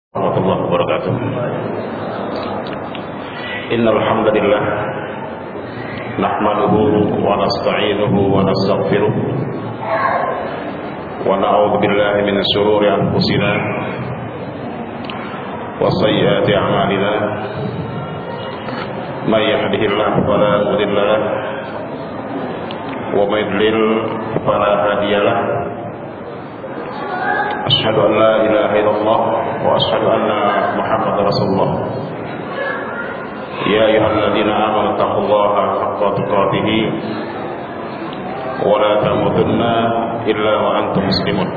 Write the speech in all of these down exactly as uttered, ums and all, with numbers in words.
Warahmatullahi wabarakatuh. Innal hamdalillah nahmaduhu wa nasta'inuhu wa nastaghfiruh wa na'udzu billahi min shururi anfusina wa sayyiati a'malina. May yahdihillahu fala mudilla lahu wa may yudlil fala hadiya lahu. Asyhadu an la ilaha illallah wa asyhadu anna Muhammadar Rasulullah. Ya ayyuhalladzina amanu taqullaha haqqa tuqatih wa la tamutunna illa wa antum muslimun.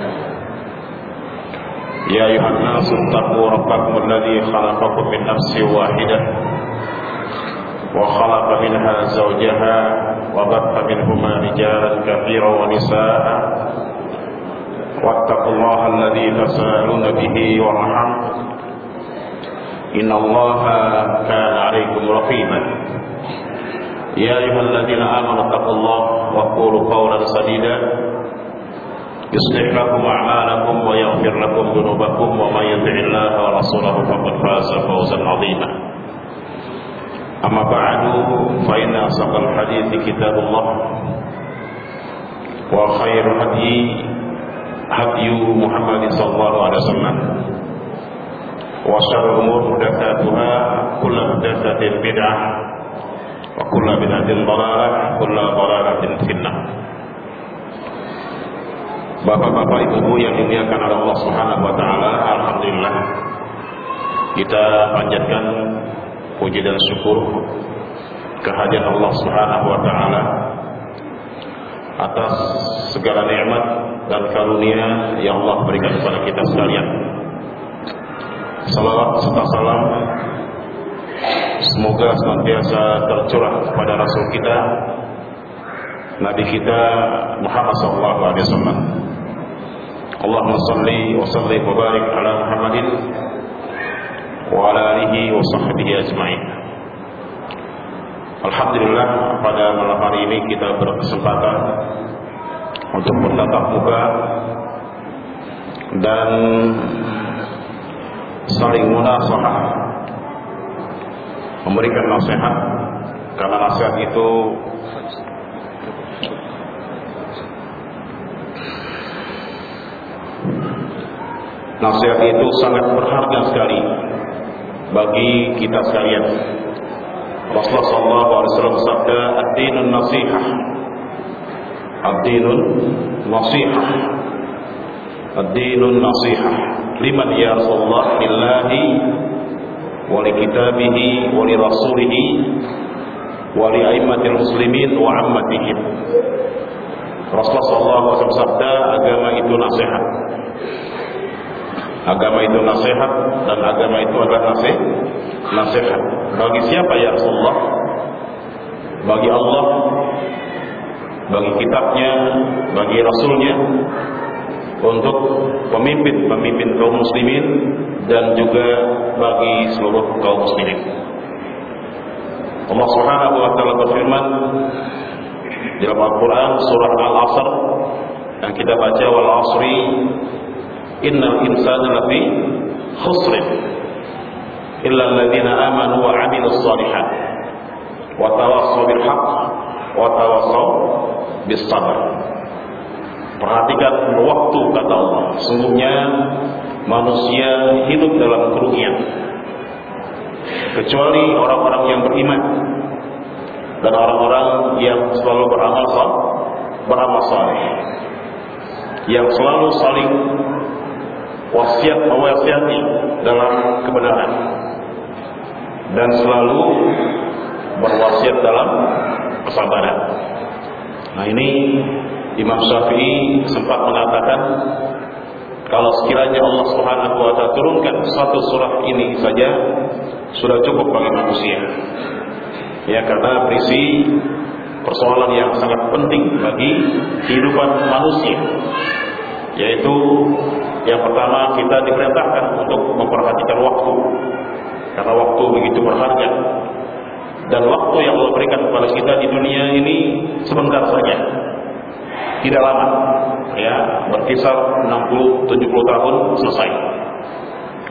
Ya ayyuhan nasu taqu rabbakum alladzi khalaqakum min nafsin wahidah wa khalaqa minha zawjaha wa batha minhuma rijalan katsiran wa nisaa'a. واتقوا الله الذي تساءلون به والأرحام إن الله كان عليكم رقيبا. يا أيها الذين آمنوا اتقوا الله وقولوا قولا سديدا يصلح لكم أعمالكم ويغفر لكم ذنوبكم ومن يطع الله ورسوله فقد فاز فوزا عظيما. أما بعد فإن أصدق الحديث كتاب الله وخير الهدي هدي محمد صلى الله عليه وسلم وشر الأمور محدثاتها كل محدثة بدعة وكل بدعة ضلالة وكل ضلالة في النار. Bapak-bapak, ibu-ibu yang dimuliakan oleh Allah Subhanahu wa taala, alhamdulillah kita panjatkan puji dan syukur kehadiran Allah Subhanahu wa taala atas segala nikmat dan karunia yang Allah berikan kepada kita sekalian. Salawat serta salam semoga senantiasa tercurah kepada Rasul kita, Nabi kita Muhammad sallallahu alaihi wasallam. Allahumma salli wa sallim wa barik ala Muhammadin wa ala alihi wa sahbihi ajma'in. Alhamdulillah, pada malam hari ini kita berkesempatan untuk bertatap muka dan saling munasahah, memberikan nasihat, karena nasihat itu nasihat itu sangat berharga sekali bagi kita sekalian. Rasulullah sallallahu alaihi wasallam bersabda, ad-dinun nasihah. Ad-dinun nasihah. Ad-dinun nasihah. Liman ya Rasulullah? Lillahi wa li kitabihi wa li rasulihi wa li aimmatil muslimin wa ammatihim. Rasulullah sallallahu alaihi wasallam bersabda, agama itu nasihat. Agama itu nasihat dan agama itu adalah nasihat. Nasihat bagi siapa ya Rasulullah? Bagi Allah, bagi kitabnya, bagi Rasulnya, untuk pemimpin-pemimpin kaum muslimin dan juga bagi seluruh kaum muslimin. Allah Subhanahu wa taala berfirman dalam Al-Qur'an surah Al-Asr yang kita baca, wal asri innal insana lafi khusr illa alladziina aamanu wa 'amilus shalihat wa tawassaw bil haqq wa tawassaw bis sabr. Perhatikan waktu, kata Allah, sungguhnya manusia hidup dalam kerugian kecuali orang-orang yang beriman dan orang-orang yang selalu beramal saleh, beramal saleh, yang selalu saling wasiat mewasiati dalam kebenaran dan selalu berwasiat dalam kesabaran. Nah, ini Imam Syafi'i sempat mengatakan, kalau sekiranya Allah Subhanahu wa taala turunkan satu surah ini saja sudah cukup bagi manusia. Ya, karena berisi persoalan yang sangat penting bagi kehidupan manusia, yaitu yang pertama, kita diperintahkan untuk memperhatikan waktu, karena waktu begitu berharga. Dan waktu yang Allah berikan kepada kita di dunia ini sebentar saja, tidak lama, ya, berkisar enam puluh tujuh puluh tahun selesai.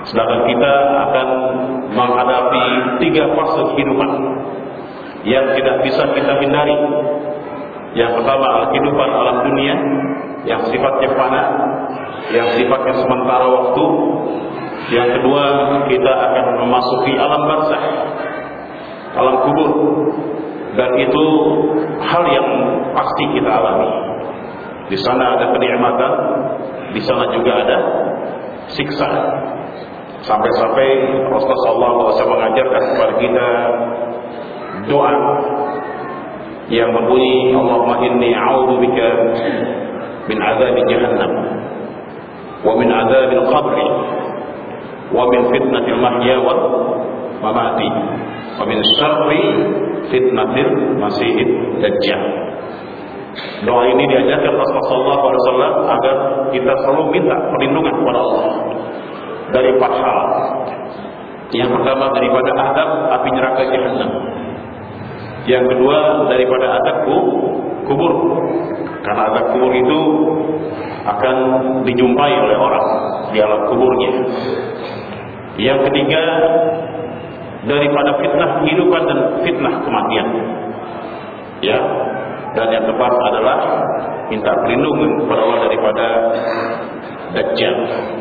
Sedangkan kita akan menghadapi tiga fase kehidupan yang tidak bisa kita hindari. Yang pertama, kehidupan alam dunia yang sifatnya fana, yang sifatnya sementara waktu. Yang kedua, kita akan memasuki alam barzakh, alam kubur, dan itu hal yang pasti kita alami. Di sana ada kenikmatan, di sana juga ada siksa. Sampai-sampai Rasulullah shallallahu alaihi wasallam mengajarkan kepada kita doa yang berbunyi, Allahumma inni a'udzubika min azab jahannam wa min azab al-qabr wa min fitnatil mahya wal mamati wa min syarri fitnatil masiihid dajjal. Doa ini diajarkan Rasulullah shallallahu alaihi wasallam agar kita selalu minta perlindungan kepada Allah dari empat hal. Yang pertama, daripada azab api neraka jahannam. Yang kedua, daripada azab kubur, karena azab kubur itu akan dijumpai oleh orang di alam kuburnya. Yang ketiga, daripada fitnah kehidupan dan fitnah kematian. Ya. Dan yang keempat adalah minta perlindungan kepada Allah daripada Dajjal.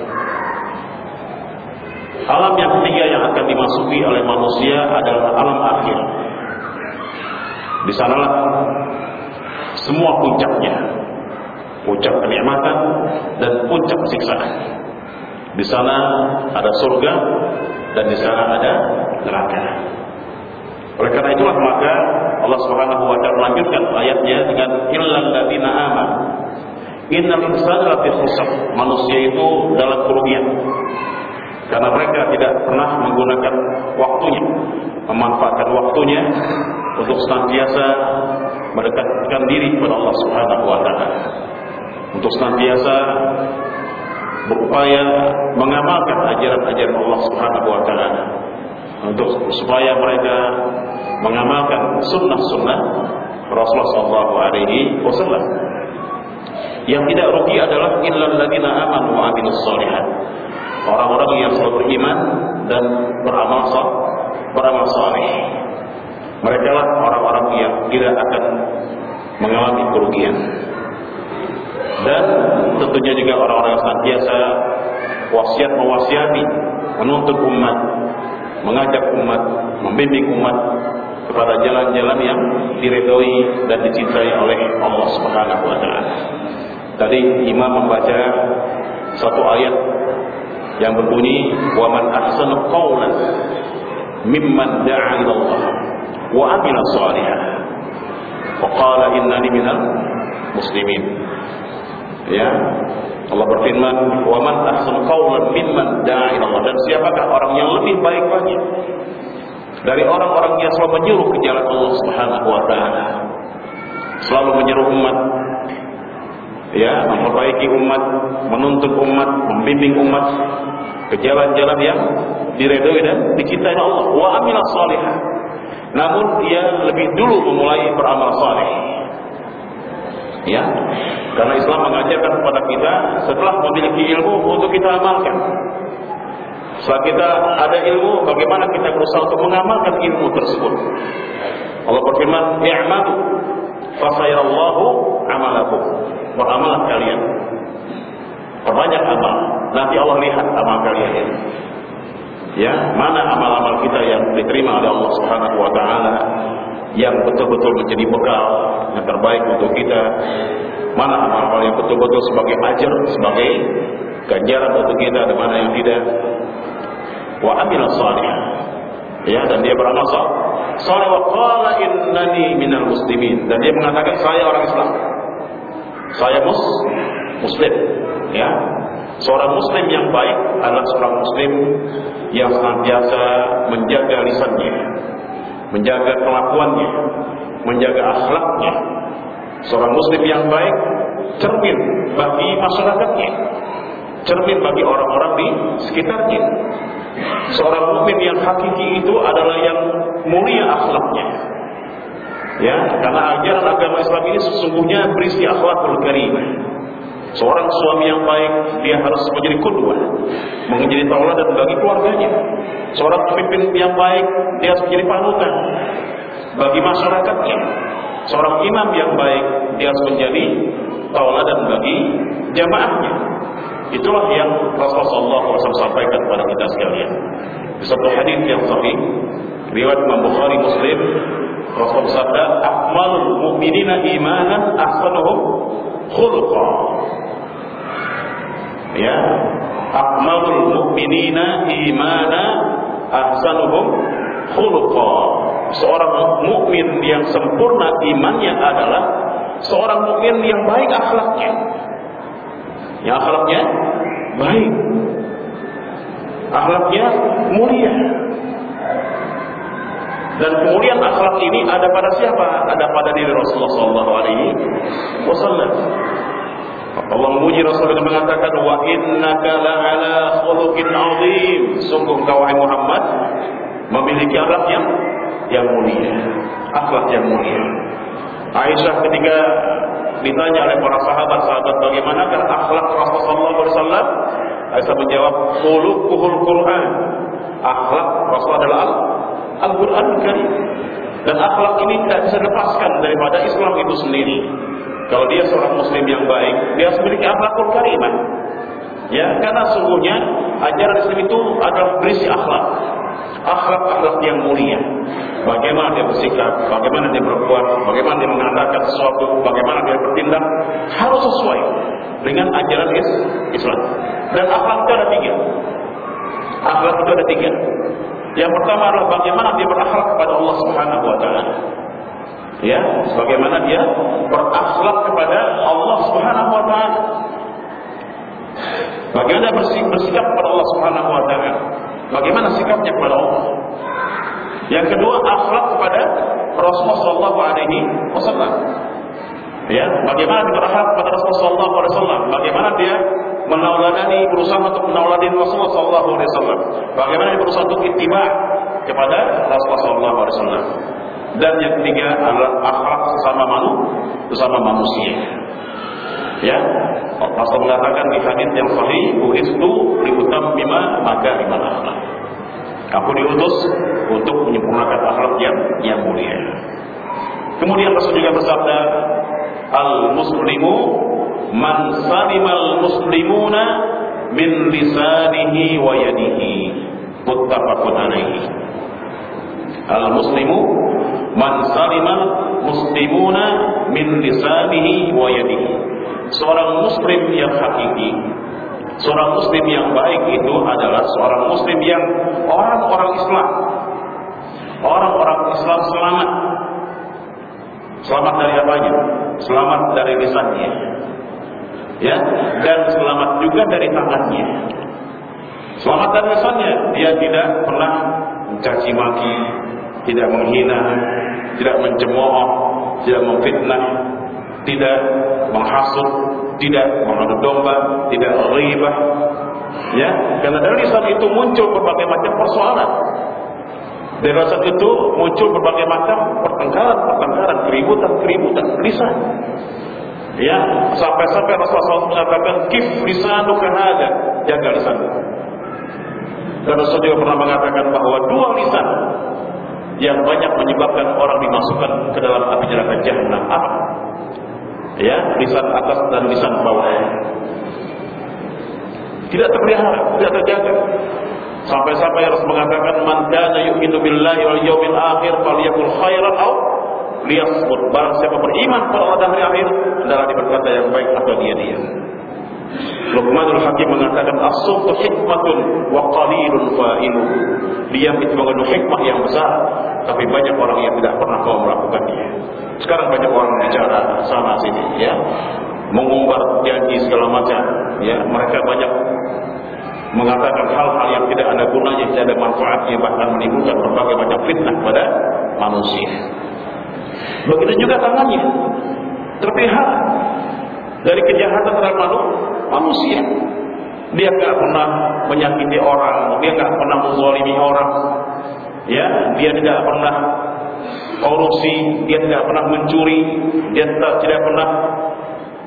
Alam yang ketiga yang akan dimasuki oleh manusia adalah alam akhir. Di sanalah semua puncaknya, puncak kenikmatan dan puncak siksaan. Di sana ada surga dan di sana ada neraka. Oleh karena itulah maka Allah Subhanahu wa taala melanjutkan ayatnya dengan illal ladzina amanu innal insana lafi khusr. Manusia itu dalam kerugian karena mereka tidak pernah menggunakan waktunya, memanfaatkan waktunya untuk senantiasa mendekatkan diri kepada Allah Subhanahu wa taala, untuk senantiasa berupaya mengamalkan ajaran-ajaran Allah Subhanahu wa taala, untuk supaya mereka mengamalkan sunnah-sunnah Rasulullah shallallahu alaihi wasallam. Yang tidak rugi adalah illal ladzina amanu wa amilus shalihat. Orang-orang yang selalu beriman dan beramal beramal saleh. Mereka lah orang-orang yang tidak akan mengalami kerugian. Dan tentunya juga orang-orang yang senantiasa wasiat mewasiati, menuntut umat, mengajak umat, membimbing umat kepada jalan-jalan yang diridhoi dan dicintai oleh Allah Subhanahu wa taala. Tadi imam membaca satu ayat yang berbunyi, "Wa man ahsanu qawlan mimman da'a ila Allah wa amila shalihan wa qala innani minal muslimin." Ya, Allah berfirman, "Wa man ahsanu qawlan mimman da'a ila Allah." Dan siapakah orang yang lebih baik lagi dari orang-orang yang selalu menyuruh ke jalan Allah Subhanahu wa taala, selalu menyeru umat, ya, memperbaiki umat, menuntut umat, membimbing umat ke jalan-jalan yang diridhoi dan dicintai Allah. Wa amila shalihan. Namun dia lebih dulu memulai beramal saleh. Ya, karena Islam mengajarkan kepada kita setelah memiliki ilmu untuk kita amalkan. Setelah kita ada ilmu, bagaimana kita berusaha untuk mengamalkan ilmu tersebut. Allah berfirman, "I'malu fasayarallahu amalakum." Beramallah kalian, perbanyak amal, nanti Allah lihat amal kalian ini. Ya, mana amal-amal kita yang diterima oleh Allah Subhanahu wa taala, yang betul-betul menjadi bekal yang terbaik untuk kita. Mana amal-amal yang betul-betul sebagai ajar, sebagai ganjaran untuk kita, dan mana yang tidak. Wa amila shalihan. Ya, dan dia beramal saleh. Wa qala innani minal muslimin. Dan dia mengatakan, saya orang Islam. Saya mus muslim. Ya. Seorang muslim yang baik adalah seorang muslim yang senantiasa menjaga lisannya, menjaga kelakuannya, menjaga akhlaknya. Seorang muslim yang baik cermin bagi masyarakatnya, cermin bagi orang-orang di sekitarnya. Seorang mukmin yang hakiki itu adalah yang mulia akhlaknya. Ya, karena ajaran agama Islam ini sesungguhnya berisi akhlakul karimah. Seorang suami yang baik, dia harus menjadi qudwah, menjadi tauladan bagi keluarganya. Seorang pemimpin yang baik, dia harus menjadi panutan bagi masyarakatnya. Seorang imam yang baik, dia harus menjadi tauladan bagi jamaahnya. Itulah yang Rasulullah shallallahu alaihi wasallam sampaikan kepada kita sekalian. Di satu hadis yang sahih, riwayat Imam Bukhari Muslim, Rasul bersabda, "Akmalul mu'minina imanan ahsanuhum khuluqa." Ya, akmalul mu'minina imana ahsanuhum khuluqa. Seorang mukmin yang sempurna imannya adalah seorang mukmin yang baik akhlaknya. Yang akhlaknya baik, akhlaknya mulia. Dan kemuliaan akhlak ini ada pada siapa? Ada pada diri Rasulullah shallallahu alaihi wasallam. Allah memuji Rasul dengan mengatakan, wa innaka la'ala khuluqin 'azim. Sungguh engkau wahai Muhammad memiliki akhlak yang yang mulia, akhlak yang mulia. Aisyah ketika ditanya oleh para sahabat-sahabat bagaimanakah akhlak Rasulullah sallallahu alaihi wasallam, Aisyah menjawab, khuluquhul Quran. Akhlak Rasul adalah Al-Quran Karim. Dan akhlak ini tidak bisa dilepaskan daripada Islam itu sendiri. Kalau dia seorang muslim yang baik, dia harus memiliki akhlakul karimah. Ya, karena sungguhnya ajaran Islam itu adalah berisi akhlak. Akhlak-akhlak yang mulia. Bagaimana dia bersikap, bagaimana dia berbuat, bagaimana dia mengatakan sesuatu, bagaimana dia bertindak, harus sesuai dengan ajaran Islam. Dan akhlak itu ada tiga. Akhlak itu ada tiga. Yang pertama adalah bagaimana dia berakhlak kepada Allah Subhanahu wa taala. Ya, bagaimana dia berakhlak kepada Allah Subhanahu wa taala. Bagaimana bersikap kepada Allah Subhanahu wa taala. Bagaimana sikapnya kepada Allah. Yang kedua, akhlak kepada Rasulullah sallallahu alaihi wasallam. Ya, bagaimana dia berakhlak kepada Rasulullah sallallahu alaihi wasallam. Bagaimana dia menauladani, berusaha untuk menauladani Rasulullah sallallahu alaihi wasallam. Bagaimana dia berusaha untuk ittiba kepada Rasulullah sallallahu alaihi wasallam. Dan yang ketiga adalah akhlak sesama manusia, sesama manusia. Ya, Rasul mengatakan di hadis yang sahih, "Bu'istu liutammima makarimal akhlak." Aku diutus untuk menyempurnakan akhlak yang yang mulia. Kemudian Rasul juga bersabda, "Al-muslimu man salimal muslimuna min lisanihi wa yadihi." Muttafaqun alaihi. Al-muslimu man salimal muslimuna min lisanihi wa yadihi. Seorang muslim yang hakiki, seorang muslim yang baik itu adalah seorang muslim yang orang-orang Islam, orang-orang Islam selamat. Selamat dari apanya? Selamat dari lisannya, ya, dan selamat juga dari tangannya. Selamat dari lisannya, dia tidak pernah mencaci maki, tidak menghina, tidak mencemooh, tidak memfitnah, tidak menghasut, tidak mengadu domba, tidak ghibah. Ya, karena dari lisan itu muncul berbagai macam persoalan. Dari lisan itu muncul berbagai macam pertengkaran-pertengkaran, keributan-keributan lisan. Ya, sampai-sampai Rasulullah shallallahu alaihi wasallam mengatakan, "Kif lisanuka hada," jaga lisan. Dan Rasul juga pernah mengatakan bahwa dua lisan yang banyak menyebabkan orang dimasukkan ke dalam api neraka jahanam. Apa? Ya, lisan atas dan lisan bawah. Tidak terpelihara, tidak terjaga. Sampai-sampai harus mengatakan, "Man kana yu'minu billahi wal yawmil akhir falyaqul khairan aw liyasmut." Barang siapa beriman pada Allah dan hari akhir, hendaklah dia berkata yang baik atau dia diam. Luqmanul Hakim mengatakan, "As-sumtu hikmatun wa qalilun fa'iluhu." Diam itu mengandung hikmah yang besar, tapi banyak orang yang tidak pernah mau melakukannya. Sekarang banyak orang bicara sana sini, ya, mengumbar janji segala macam, ya, mereka banyak mengatakan hal-hal yang tidak ada gunanya, tidak ada manfaatnya, bahkan menimbulkan berbagai macam fitnah pada manusia. Begitu juga tangannya terpelihara dari kejahatan terhadap manusia. Dia tidak pernah menyakiti orang, dia tidak pernah menzalimi orang, ya, dia tidak pernah korupsi, dia tidak pernah mencuri, dia tidak, tidak pernah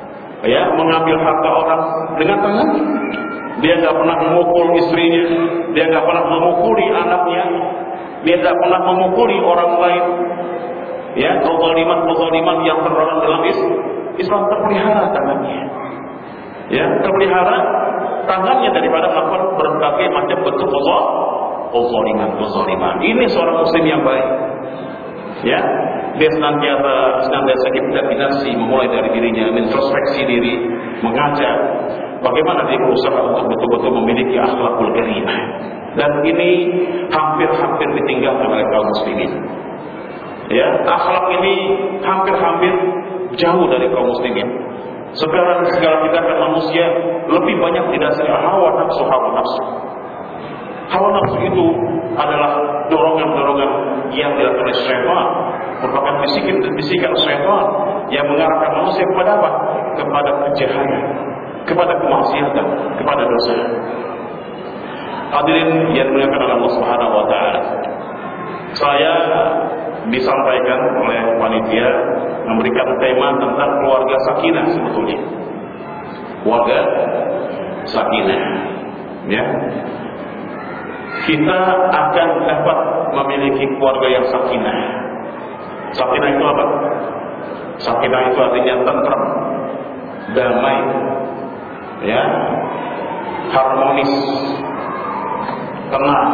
ya, mengambil harta orang dengan tangan. Dia nggak pernah memukul istrinya, dia nggak pernah memukuli anaknya, dia nggak pernah memukuli orang lain. Ya, kezaliman-kezaliman yang terlarang dalam Islam terpelihara tangannya. Ya, terpelihara tangannya daripada melakukan berbagai macam bentuk kezaliman-kezaliman. Ini seorang muslim yang baik. Ya, dia senantiasa senantiasa kita memulai dari dirinya, introspeksi diri, mengajar bagaimana dia berusaha untuk betul-betul memiliki akhlakul karimah. Dan ini hampir-hampir ditinggalkan oleh kaum muslimin. Ya, akhlak ini hampir-hampir jauh dari kaum muslimin. Segala segala tindakan manusia lebih banyak didasari hawa nafsu, hawa nafsu. Hawa nafsu itu adalah dorongan-dorongan yang dilakukan oleh syaitan, merupakan bisikan-bisikan syaitan yang mengarahkan manusia kepada apa? Kepada kejahatan, kepada kemaksiatan, kepada dosa. Hadirin yang dimuliakan oleh Allah Subhanahu wa taala. Saya disampaikan oleh panitia memberikan tema tentang keluarga sakinah sebetulnya. Keluarga sakinah. Ya. Kita akan dapat memiliki keluarga yang sakinah. Sakinah itu apa? Sakinah itu artinya tenteram, damai, ya, harmonis, tenang,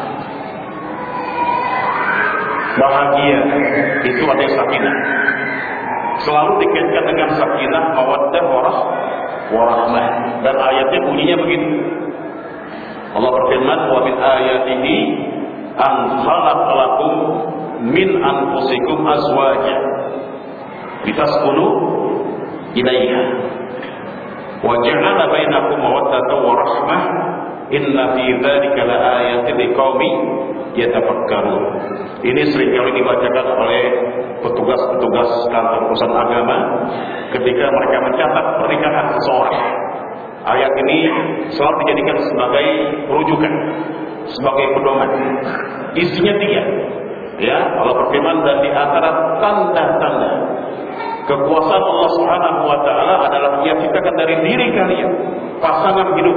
bahagia. Itu artinya sakinah. Selalu dikaitkan dengan sakinah, mawaddah, warahmah. Dan ayatnya bunyinya begitu. Allah berfirman, wa min ayatihi an khalaqa lakum min anfusikum azwaja litaskunu ilaiha wa ja'ala bainakum mawaddatan wa rahmah inna fi dzalika laayatin liqaumin yatafakkarun. Ini seringkali dibacakan oleh petugas-petugas kantor urusan agama ketika mereka mencatat pernikahan seseorang. Ayat ini selalu dijadikan sebagai rujukan, sebagai pedoman. Isinya tiga. Ya, Allah berfirman, dan di antara tanda-tanda kekuasaan Allah Subhanahu wa taala adalah Dia ciptakan dari diri kalian pasangan hidup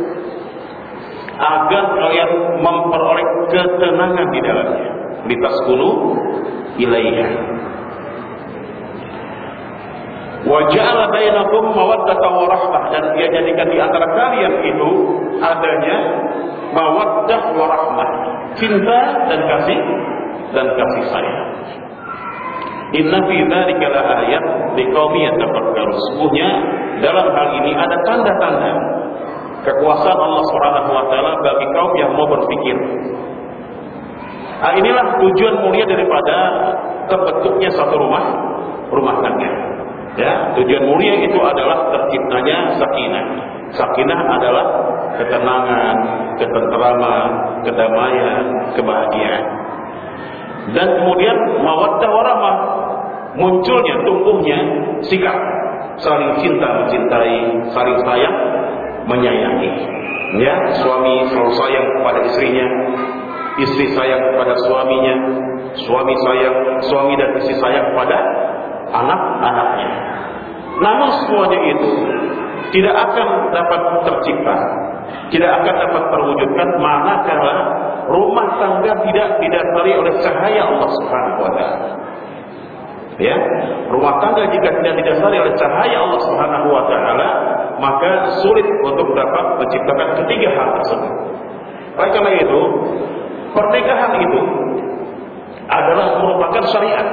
agar kalian memperoleh ketenangan di dalamnya. Litaskunu ilaiha. Wa ja'ala bainakum mawaddatan wa rahmah, dan Dia jadikan di antara kalian itu adanya mawaddah wa rahmah, cinta dan kasih dan kasih sayang. Inna fi dzalika laayat liqaumin yatafakkarun. Sesungguhnya dalam hal ini ada tanda-tanda kekuasaan Allah Subhanahu wa taala bagi kaum yang mau berpikir. Nah, inilah tujuan mulia daripada terbentuknya satu rumah rumah tangga. Ya, tujuan mulia itu adalah terciptanya sakinah. Sakinah adalah ketenangan, ketenteraman, kedamaian, kebahagiaan. Dan kemudian mawaddah warahmah, munculnya, tumbuhnya sikap saling cinta mencintai, saling sayang menyayangi. Ya, suami selalu sayang kepada istrinya, istri sayang kepada suaminya, suami sayang, suami dan istri sayang kepada anak-anaknya. Namun semuanya itu tidak akan dapat tercipta, tidak akan dapat terwujudkan manakala rumah tangga tidak didasari oleh cahaya Allah Subhanahu wa taala. Ya, rumah tangga jika tidak didasari oleh cahaya Allah Subhanahu wa taala, maka sulit untuk dapat menciptakan ketiga hal tersebut. Oleh karena itu, pernikahan itu adalah merupakan syariat.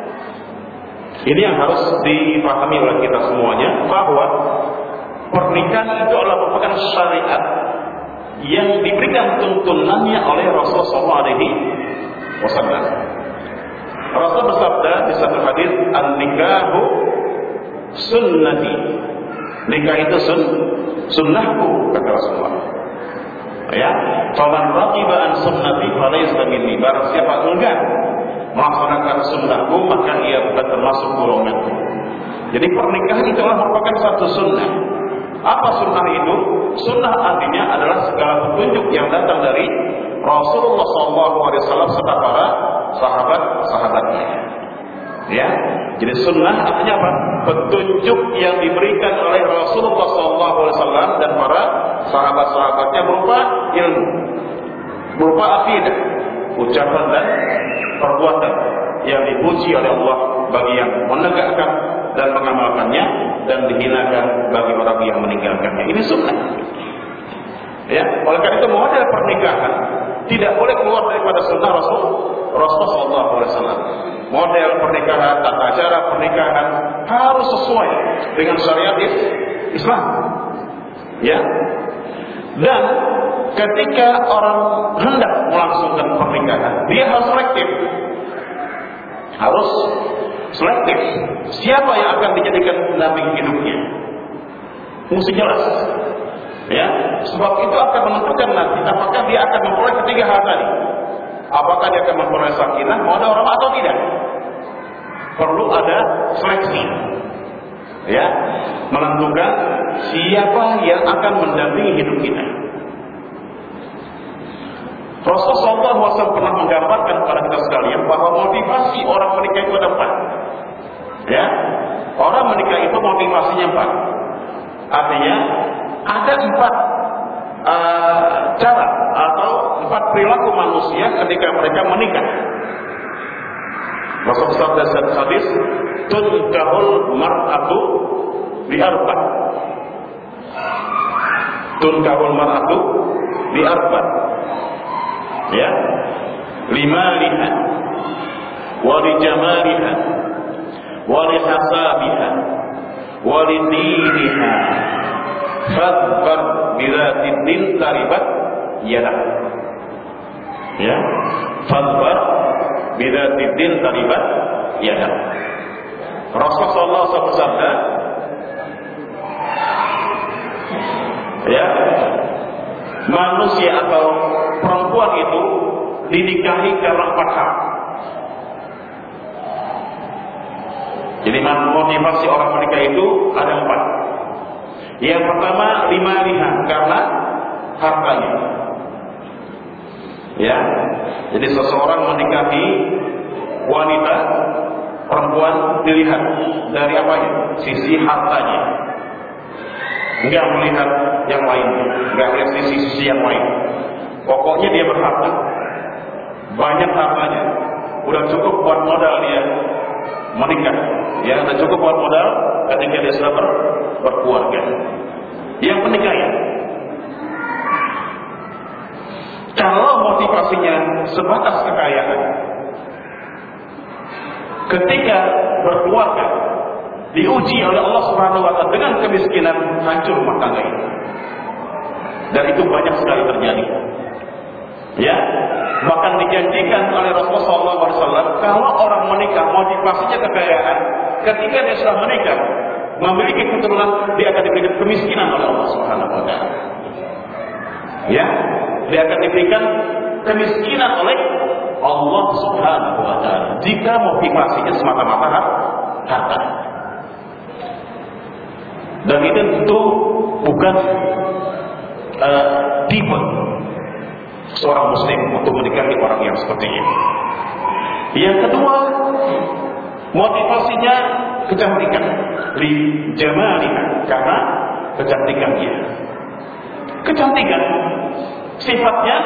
Ini yang harus dipahami oleh kita semuanya, bahwa pernikahan itu adalah merupakan syariat yang diberikan tuntunannya oleh Rasulullah shallallahu alaihi wasallam. Rasul bersabda di satu hadis, "An-nikahu sunnati." Nikah itu sun, sunnahku, kata Rasulullah. Ya, "Faman raqiba an sunnati falaysa minni." Barang siapa enggan melaksanakan sunnahku, maka ia bukan termasuk golonganku. Jadi pernikahan itu adalah merupakan satu sunnah. Apa sunnah itu? Sunnah artinya adalah segala petunjuk yang datang dari Rasulullah shallallahu alaihi wasallam serta para sahabat-sahabatnya. Ya, Jadi sunnah artinya apa? Petunjuk yang diberikan oleh Rasulullah shallallahu alaihi wasallam dan para sahabat-sahabatnya berupa ilmu, berupa akidah, ucapan dan perbuatan yang dipuji oleh Allah bagi yang menegakkan dan mengamalkannya, dan dihinakan bagi orang yang meninggalkannya. Ini sunnah. Ya, oleh karena itu model pernikahan tidak boleh keluar daripada sunnah Rasul Rasul Sallallahu Alaihi Wasallam. Model pernikahan, tata cara pernikahan harus sesuai dengan syariat Islam. Ya, dan ketika orang hendak melangsungkan pernikahan, dia harus selektif. Harus selektif. Siapa yang akan dijadikan pendamping hidupnya? Mesti jelas. Ya, sebab itu akan menentukan nanti apakah dia akan memperoleh ketiga hal tadi. Apakah dia akan memperoleh sakinah, mawaddah warahmah atau tidak? Perlu ada seleksi. Ya, menentukan siapa yang akan mendampingi hidup kita. Rasulullah shallallahu alaihi wasallam pernah menggambarkan kepada kita sekalian bahwa motivasi orang menikah itu ada empat. Ya, orang menikah itu motivasinya empat. Artinya ada empat uh, cara atau empat perilaku manusia ketika mereka menikah. Rasulullah dalam hadis, tunkahul mar'atu bi arba. Tunkahul mar'atu bi arba. Ya, lima liha, wali jamaliha, wali hasabiha, wali diniha. Fadbar bila din taribat yadah. Ya, fadbar bila din taribat yadah. Rasulullah shallallahu alaihi wasallam bersabda, ya, manusia atau perempuan itu dinikahi karena empat hal. Jadi motivasi orang menikah itu ada empat. Yang pertama, lima liha, karena hartanya. Ya, jadi seseorang menikahi wanita, perempuan dilihat dari apanya? Sisi hartanya. Enggak melihat yang lain, enggak melihat sisi-sisi yang lain. Pokoknya dia berharta, banyak hartanya, udah cukup buat modal dia menikah. Ya, udah cukup buat modal ketika dia sudah ber, berkeluarga. Yang pernikahan, kalau motivasinya sebatas kekayaan, ketika berkeluarga diuji oleh Allah Subhanahu wa taala dengan kemiskinan, hancur rumah tangga itu. Dan itu banyak sekali terjadi. Ya, bahkan dijanjikan oleh Rasulullah shallallahu alaihi wasallam kalau orang menikah motivasinya kekayaan, ketika dia sudah menikah memiliki keturunan, dia akan diberikan kemiskinan oleh Allah Subhanahu wa taala. Ya, dia akan diberikan kemiskinan oleh Allah Subhanahu wa taala jika motivasinya semata-mata harta. Dan itu tentu bukan uh, tipe seorang muslim untuk menikahi orang yang seperti ini. Yang kedua, motivasinya kecantikan, li jamaliha, karena kecantikannya. Kecantikan sifatnya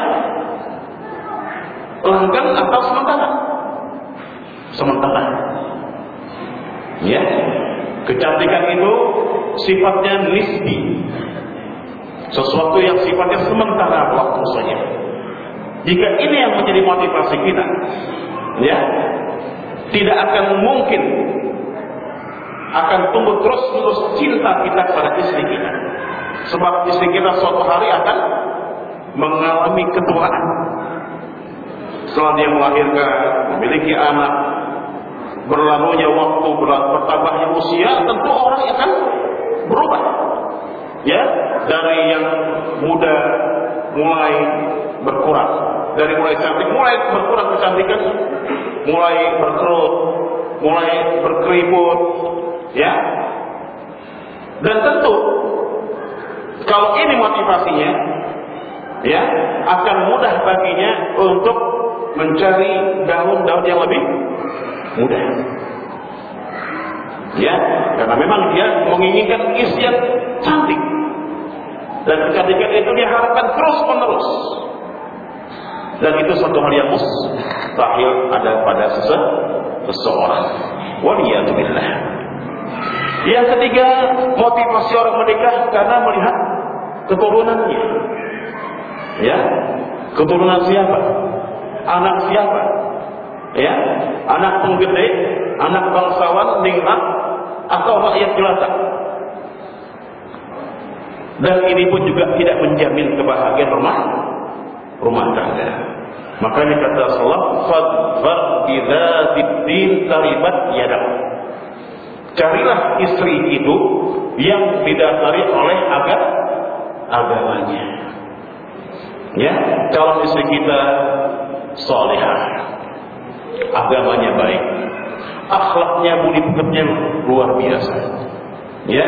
langgeng atau sementara? Sementara. Ya, kecantikan itu sifatnya nisbi, sesuatu yang sifatnya sementara waktu saja. Jika ini yang menjadi motivasi kita, ya, tidak akan mungkin akan tumbuh terus-menerus cinta kita kepada istri kita. Sebab istri kita suatu hari akan mengalami ketuaan. Setelah dia melahirkan, memiliki anak, berlalunya waktu, bertambahnya usia, tentu orang akan berubah. Ya, dari yang muda mulai berkurang, dari mulai cantik mulai berkurang kecantikan, mulai berkerut, mulai berkeriput, ya. Dan tentu kalau ini motivasinya, ya, akan mudah baginya untuk mencari daun-daun yang lebih mudah. Ya, karena memang dia menginginkan istri yang cantik. Dan ketika itu dia harapkan terus menerus. Dan itu satu hal yang mustahil ada pada seseorang. Waliyadzubillah. Yang ketiga, motivasi orang menikah karena melihat keturunannya. Ya, keturunan siapa? Anak siapa? Ya, anak penggede, anak bangsawan, ningrat, atau rakyat jelata. Dan ini pun juga tidak menjamin kebahagiaan rumah rumah tangga. Makanya kata Rasulullah, "Fadfar bidzatid din taribat yadak." Carilah istri itu yang didasari oleh agama agamanya. Ya, kalau istri kita salihah, agamanya baik, akhlaknya, budi pekertinya luar biasa. Ya,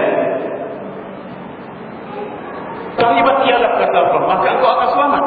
taribat yadak kata Allah, maka engkau akan selamat.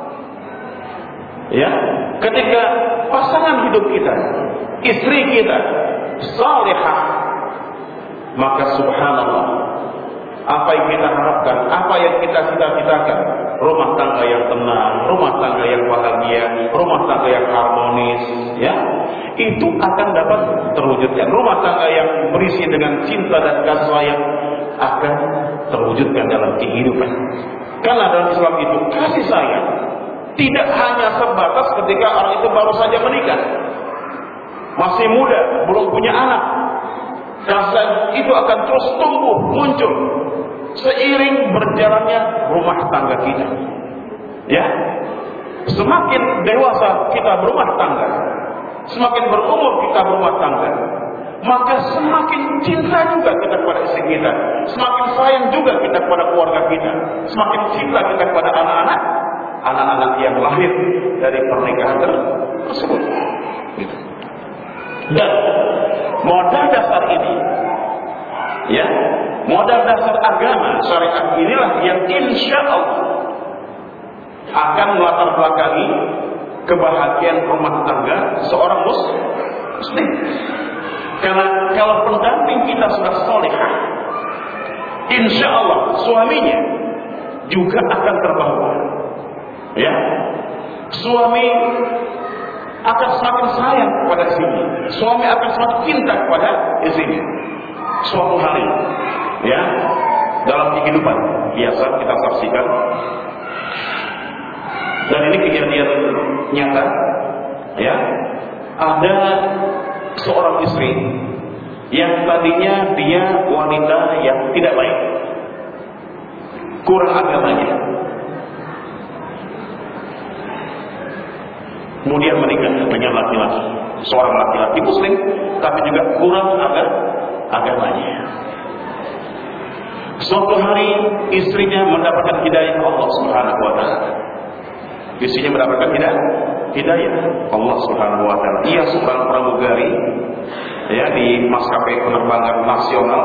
Ya, ketika pasangan hidup kita, istri kita salihah, maka subhanallah, apa yang kita harapkan, apa yang kita cita-citakan, rumah tangga yang tenang, rumah tangga yang bahagia, rumah tangga yang harmonis, ya, itu akan dapat terwujudkan. Rumah tangga yang berisi dengan cinta dan kasih sayang akan terwujudkan dalam kehidupan. Karena dalam Islam itu kasih sayang tidak hanya sebatas ketika orang itu baru saja menikah, masih muda, belum punya anak. Kasih itu akan terus tumbuh, muncul seiring berjalannya rumah tangga kita. Ya, semakin dewasa kita berumah tangga, semakin berumur kita berumah tangga, maka semakin cinta juga kita kepada istri kita, semakin sayang juga kita kepada keluarga kita, semakin cinta kita kepada anak-anak, anak-anak yang lahir dari pernikahan tersebut. Gitu. Dan modal dasar ini, ya, modal dasar agama syariat inilah yang insya Allah akan melatar belakangi kebahagiaan rumah tangga seorang muslim. Karena kalau pendamping kita sudah salihah, insya Allah suaminya juga akan terbawa. Ya, suami akan semakin sayang kepada istrinya, suami akan semakin cinta kepada istrinya. Suatu hari, ya, dalam kehidupan biasa kita saksikan, dan ini kejadian nyata, ya, ada seorang istri yang tadinya dia wanita yang tidak baik, kurang agamanya, kemudian menikah dengan laki-laki, seorang laki-laki muslim, tapi juga kurang agamanya. Suatu hari istrinya mendapatkan hidayah Allah Subhanahu wa taala. Istrinya mendapatkan hidayah, hidayah Allah Subhanahu wa taala. Ia seorang pramugari, ya, di maskapai penerbangan nasional.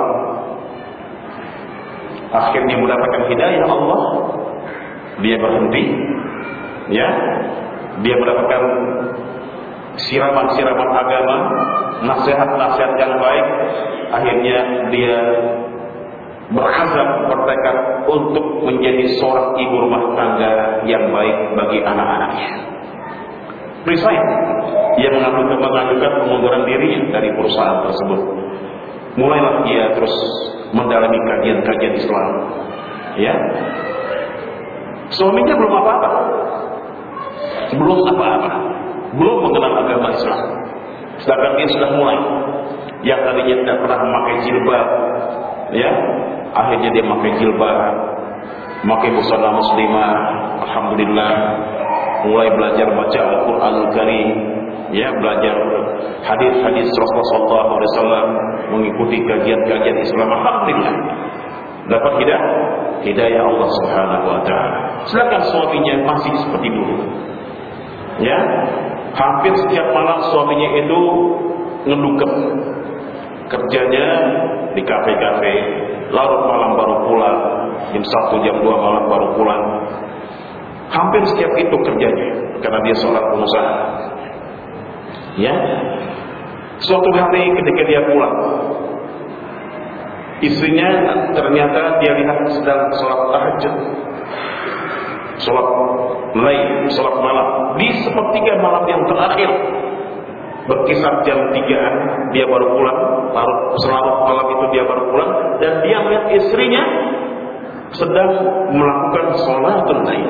Akhirnya mendapatkan hidayah Allah. Dia berhenti, ya. Dia mendapatkan siraman-siraman agama, nasihat-nasihat yang baik. Akhirnya dia berazam, bertekad untuk menjadi seorang ibu rumah tangga yang baik bagi anak-anaknya. Resign, dia mengajukan, mengajukan pengunduran diri dari perusahaan tersebut. Mulailah dia terus mendalami kajian-kajian Islam. Ya, suaminya belum apa-apa. Belum apa-apa, belum mengenal agama Islam. Sedangkan dia sudah mulai, yang tadinya tidak pernah memakai jilbab, ya, akhirnya dia memakai jilbab, memakai busana muslimah. Alhamdulillah, mulai belajar baca Al-Quranul Karim, ya, belajar hadis-hadis Rasulullah shallallahu alaihi wasallam, mengikuti kajian-kajian Islam. Alhamdulillah, dapat hidayah, hidayah Allah Subhanahu wa taala. Sedangkan suaminya masih seperti dulu. Ya, hampir setiap malam suaminya itu ngedukem, kerjanya di kafe-kafe, larut malam baru pulang, jam satu, jam dua malam baru pulang. Hampir setiap itu kerjanya, karena dia seorang pengusaha. Ya, suatu hari ketika dia pulang, istrinya ternyata dia lihat sedang sholat tahajud, sholat lail, sholat malam di sepertiga malam yang terakhir, berkisar jam tigaan dia baru pulang, larut selarut malam itu dia baru pulang, dan dia melihat istrinya sedang melakukan sholatul lail.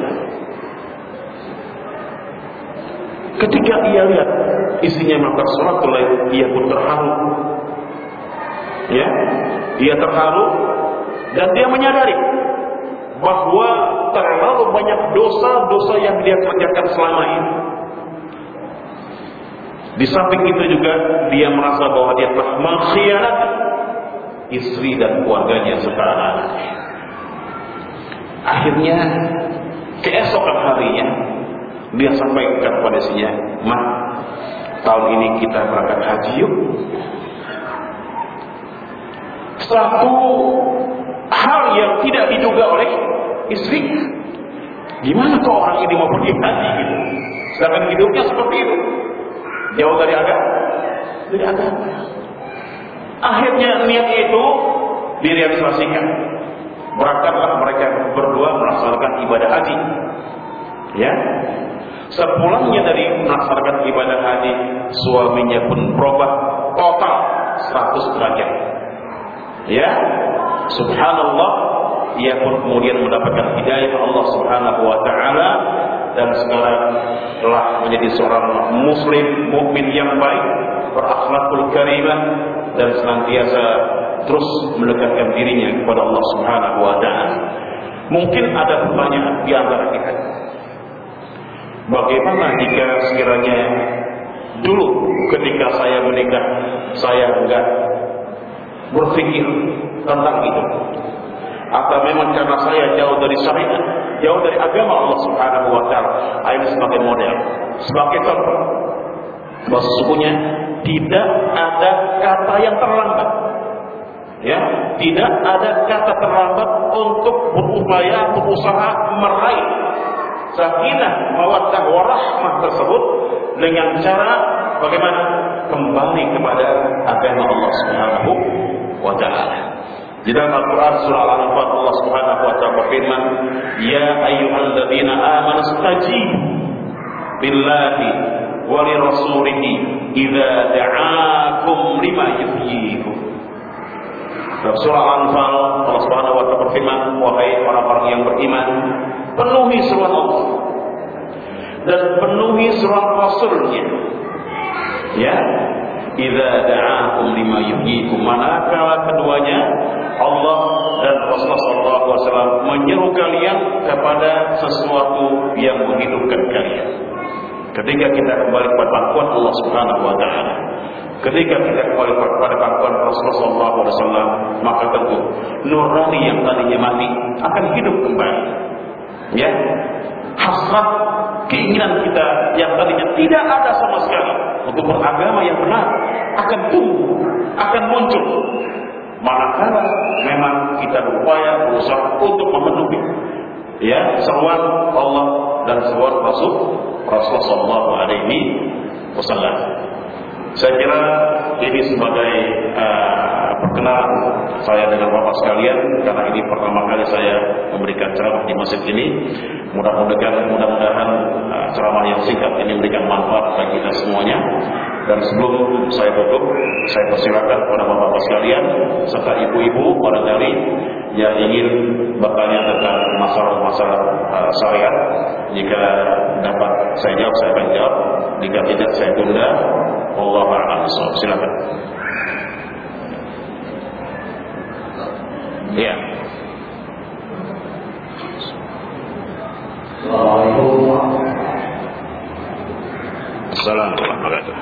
Ketika ia lihat istrinya melakukan sholatul lail, ia pun terharu. Ya, dia terharu dan dia menyadari bahwa terlalu banyak dosa-dosa yang dia kerjakan selama ini. Di samping itu juga dia merasa bahwa dia telah mengkhianati istri dan keluarganya serta anak-anaknya. Akhirnya keesokan harinya dia sampaikan kepada istrinya, "Ma, tahun ini kita berangkat haji yuk." Satu hal yang tidak diduga oleh istrinya, gimana kok orang ini mau pergi haji gitu, sedangkan hidupnya seperti itu, jauh dari agama, dari agama. Akhirnya niat itu direalisasikan. Berangkatlah mereka berdua melaksanakan ibadah haji. Ya, sepulangnya dari melaksanakan ibadah haji, suaminya pun berubah total seratus derajat. Ya, subhanallah, ia pun kemudian mendapatkan hidayah Allah Subhanahu wa taala dan sekarang telah menjadi seorang muslim mukmin yang baik, berakhlakul karimah, dan senantiasa terus mendekatkan dirinya kepada Allah Subhanahu wa taala. Mungkin ada pertanyaan di antara kita, bagaimana jika sekiranya dulu ketika saya menikah saya enggak berpikir tentang itu, atau memang karena saya jauh dari syariat, jauh dari agama Allah Subhanahu wa taala. Ini sebagai model, sebagai contoh bahwa sesungguhnya tidak ada kata yang terlambat. Ya, tidak ada kata terlambat untuk berupaya, berusaha meraih sakinah, mawaddah, warahmah tersebut dengan cara bagaimana? Kembali kepada agama Allah Subhanahu wa taala. Di dalam Al-Quran surah Al-Anfal Allah Subhanahu wa taala berfirman, "Ya ayyuhalladzina amanu istajibu billahi wa li rasulihi idza da'akum lima yuhyikum." Dalam surah Al-Anfal Allah Subhanahu wa taala berfirman, "Wahai orang-orang yang beriman, penuhi seruan Allah dan penuhi seruan Rasul-Nya." Ya, idza da'akum lima yuhyikum, manakala keduanya Allah dan Rasulullah sallallahu alaihi wasallam menyeru kalian kepada sesuatu yang menghidupkan kalian. Ketika kita kembali kepada pangkuan Allah Subhanahu wa taala, ketika kita kembali kepada pangkuan Rasulullah sallallahu alaihi wasallam, maka tentu nurani yang tadinya mati akan hidup kembali. Ya, hasrat keinginan kita yang tadinya tidak ada sama sekali untuk beragama yang benar akan tumbuh, akan muncul. Manakala memang kita berupaya berusaha untuk memenuhi ya seruan Allah dan seruan Rasul Rasulullah sallallahu alaihi wasallam. Saya kira ini sebagai uh, perkenalan saya dengan Bapak sekalian, karena ini pertama kali saya memberikan ceramah di masjid ini. Mudah-mudahan mudah-mudahan uh, ceramah yang singkat ini memberikan manfaat bagi kita semuanya. Dan sebelum saya tutup, saya persilakan kepada Bapak-bapak sekalian serta ibu-ibu barangkali yang ingin bertanya tentang masalah-masalah uh, syariat. Jika dapat saya jawab, saya akan jawab. Jika tidak, saya tunda. Wallahu a'lam bishawab. Silakan. Ya. Assalamualaikum warahmatullahi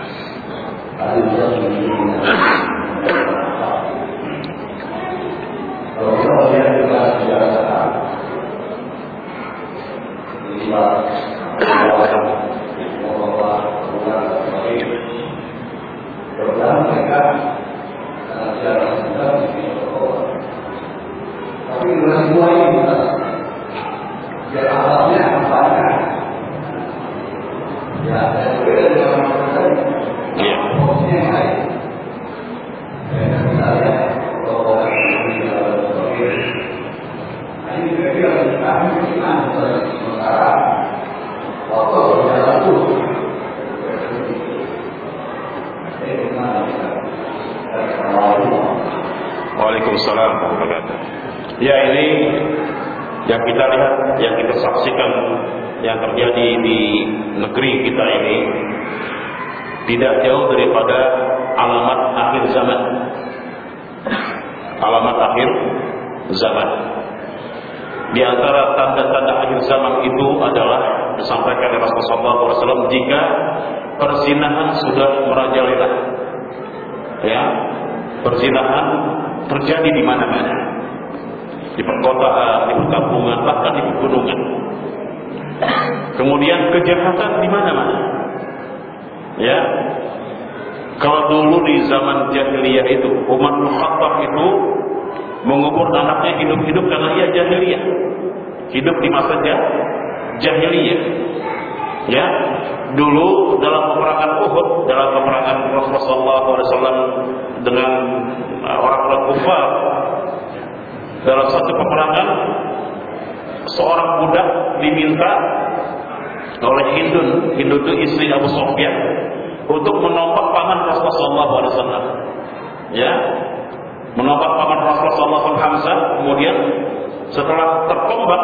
Waalaikumsalam warahmatullahi wabarakatuh. Ya, ini yang kita lihat, yang kita saksikan, yang terjadi di negeri kita ini tidak jauh daripada alamat akhir zaman. Alamat akhir zaman. Di antara tanda-tanda akhir zaman itu adalah disampaikan oleh Rasulullah shallallahu alaihi wasallam jika perzinahan sudah merajalela. Ya, perzinahan terjadi di mana-mana, di perkotaan, di perkampungan, bahkan di pegunungan. Kemudian kejahatan di mana-mana. Ya, kalau dulu di zaman jahiliyah itu Umar bin Khattab itu mengubur anaknya hidup-hidup karena ia jahiliyah, hidup di masa jahiliyah. Ya, dulu dalam peperangan Uhud, dalam peperangan Rasulullah shallallahu alaihi wasallam dengan orang-orang kufar, dalam satu peperangan seorang budak diminta oleh Hindun, Hindun itu istri Abu Sufyan, untuk menompak paman Rasulullah shallallahu alaihi wasallam. Ya, menompak paman Rasulullah shallallahu alaihi wasallam Hamzah. Kemudian setelah tertombak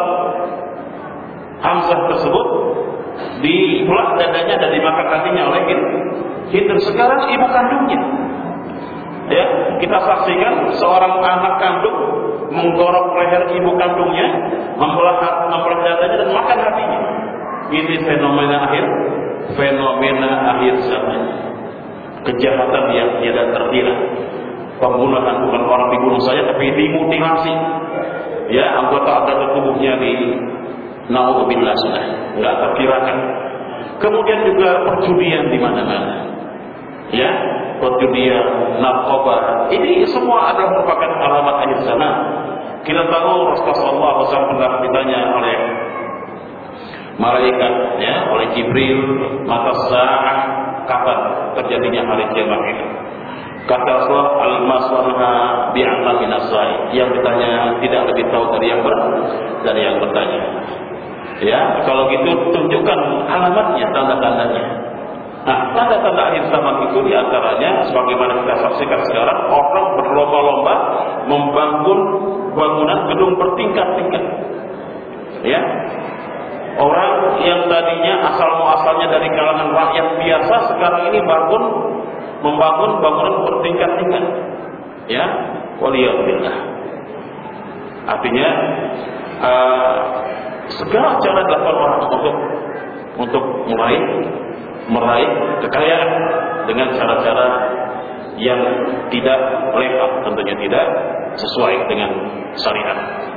Hamzah tersebut, dibelah dadanya dan dimakan hatinya oleh Hindun. Sekarang ibu kandungnya, ya, kita saksikan seorang anak kandung menggorok leher ibu kandungnya, membelah membelah dadanya dan makan hatinya. Ini fenomena akhir, fenomena akhir zaman. Kejahatan yang tidak terkira. Pembunuhan bukan orang dibunuh saja, tapi dimutilasi. Ya, anggota anggota tubuhnya di naudzubillah sudah nggak terkirakan. Kemudian juga perjudian di mana-mana. Ya, perjudian, narkoba. Ini semua adalah merupakan alamat akhir zaman. Kita tahu Rasulullah shallallahu alaihi wasallam pernah ditanya oleh malaikat, ya, oleh Jibril, mata sa'ah, kapan terjadinya hari kiamat itu? Kata Rasulullah, al-maswarha bi'aqamin as-sa'i. Yang ditanya tidak lebih tahu dari yang ber, dari yang bertanya. Ya, kalau gitu tunjukkan alamatnya, tanda-tandanya. Nah, tanda-tanda akhir zaman itu diantaranya sebagaimana kita saksikan sekarang, orang berlomba-lomba membangun bangunan gedung bertingkat-tingkat. Ya, orang yang tadinya asal muasalnya dari kalangan rakyat biasa sekarang ini bangun membangun bangunan bertingkat-tingkat. Ya, waliyadzubillah. Artinya uh, segala cara dilakukan orang untuk untuk meraih meraih kekayaan dengan cara-cara yang tidak legal, tentunya tidak sesuai dengan syariat.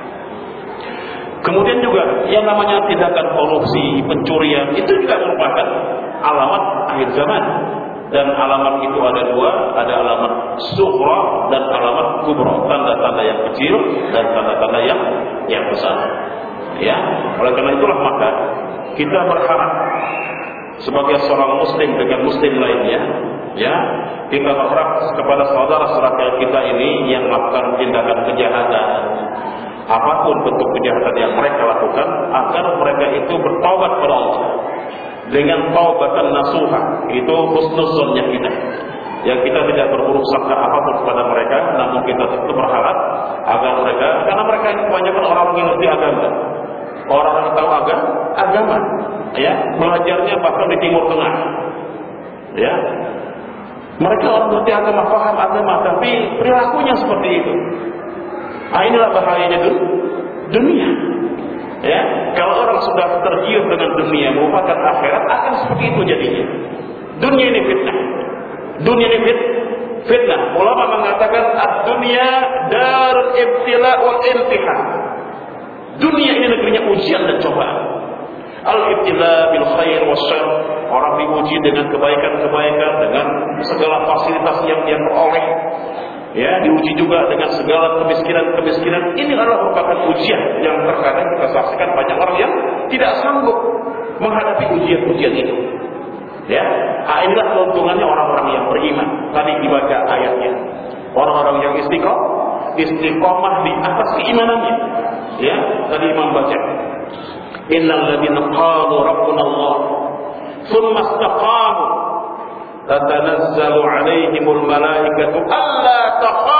Kemudian juga yang namanya tindakan korupsi, pencurian, itu juga merupakan alamat akhir zaman. Dan alamat itu ada dua, ada alamat sughra dan alamat kubra, tanda-tanda yang kecil dan tanda-tanda yang yang besar. Ya, oleh karena itulah maka kita berharap sebagai seorang muslim dengan muslim lainnya, ya, kita berharap kepada saudara-saudara kita ini yang melakukan tindakan kejahatan, apapun bentuk kejahatan yang mereka lakukan, agar mereka itu bertaubat kepada Allah dengan taubatan nasuha. Itu husnuzonnya kita, yang kita tidak berburuk sangka apapun kepada mereka, namun kita tetap berharap agar mereka, karena mereka ini kebanyakan orang-orang yang ngerti agama, orang yang tahu agama, agama, ya, belajarnya bahkan di Timur Tengah, ya, mereka orang ngerti agama, paham agama, tapi perilakunya seperti itu. Nah, inilah bahayanya dunia. Ya, kalau orang sudah tergiur dengan dunia merupakan akhirat, akan seperti itu jadinya. Dunia ini fitnah. Dunia ini fit, fitnah. Ulama mengatakan ad-dunya darul ibtila wal imtihan. Dunia ini negerinya ujian dan cobaan. Al-ibtila bil khair was syarr. Orang diuji dengan kebaikan-kebaikan, dengan segala fasilitas yang dia peroleh. Ya, diuji juga dengan segala kemiskinan-kemiskinan. Ini adalah merupakan ujian yang terkadang kita saksikan banyak orang yang tidak sanggup menghadapi ujian-ujian itu. Ya, nah, inilah keuntungannya orang-orang yang beriman. Tadi dibaca ayatnya, orang-orang yang istiqomah, istiqomah di atas keimanannya. Ya, tadi Imam baca, innal ladzina qalu rabbuna Allah, tsumma istaqamu tatanazzalu alaihimul malaikatu alla takhafu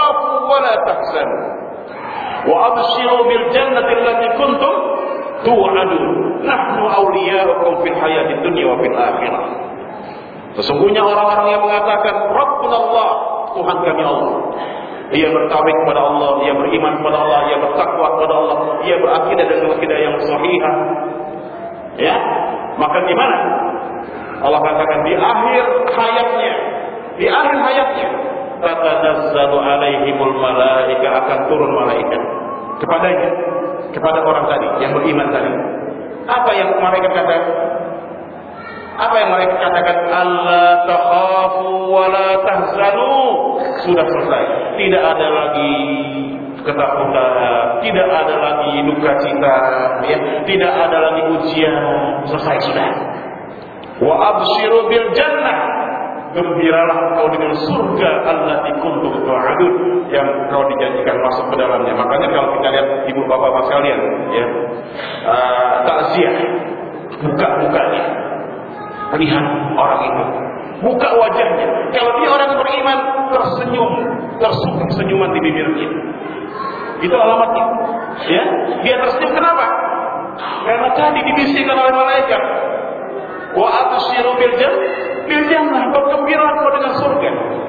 wa la tahzanu wa abshiru bil jannati allati kuntum tu'adun nahnu awliya'ukum fil hayatid dunya wa fil akhirah. Sesungguhnya orang-orang yang mengatakan Rabbuna Allah, Tuhan kami Allah, ia bertawhid kepada Allah, ia beriman kepada Allah, ia bertakwa kepada Allah, ia berakidah dengan akidah yang sahihah, ya, maka gimana? Allah katakan di akhir hayatnya, di akhir hayatnya, tatanazzalu alaihimul malaika, akan turun malaikat kepadanya, kepada orang tadi yang beriman tadi. Apa yang mereka katakan? Apa yang mereka katakan? Allah takhafu wa la tahzanu. Sudah selesai. Tidak ada lagi ketakutan, tidak ada lagi duka cita, ya, tidak ada lagi ujian. Selesai sudah. Wa abshiru bil jannah, gembiralah engkau dengan surga allati kuntum tu'adun, yang kau dijanjikan masuk ke dalamnya. Makanya kalau kita lihat ibu bapak sekalian, ya, uh, takziah, buka-bukanya, lihat orang itu, buka wajahnya. Kalau dia orang beriman, tersenyum, tersukuk senyuman di bibirnya. Itu alamatnya. Ya, dia tersenyum kenapa? Karena tadi dibisikkan oleh malaikat. Wa abshiru bil jannah, bil jannah, bergembiralah kau dengan surga.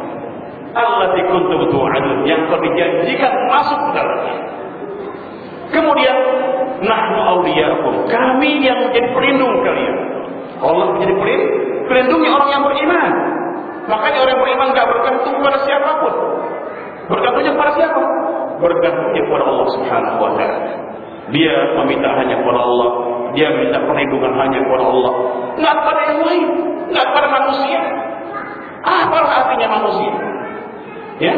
Allati kuntum tu'adun, yang kau dijanjikan masuk ke dalamnya. Kemudian nahnu awliya'ukum, kami yang menjadi pelindung kalian. Allah menjadi pelindung, pelindungi orang yang beriman. Makanya orang yang beriman enggak bergantung kepada siapapun. Bergantungnya kepada siapa? Bergantungnya kepada Allah Subhanahu wa taala. Dia meminta hanya kepada Allah, dia minta perlindungan hanya kepada Allah, enggak kepada yang lain, enggak kepada manusia. Apa artinya manusia? Ya,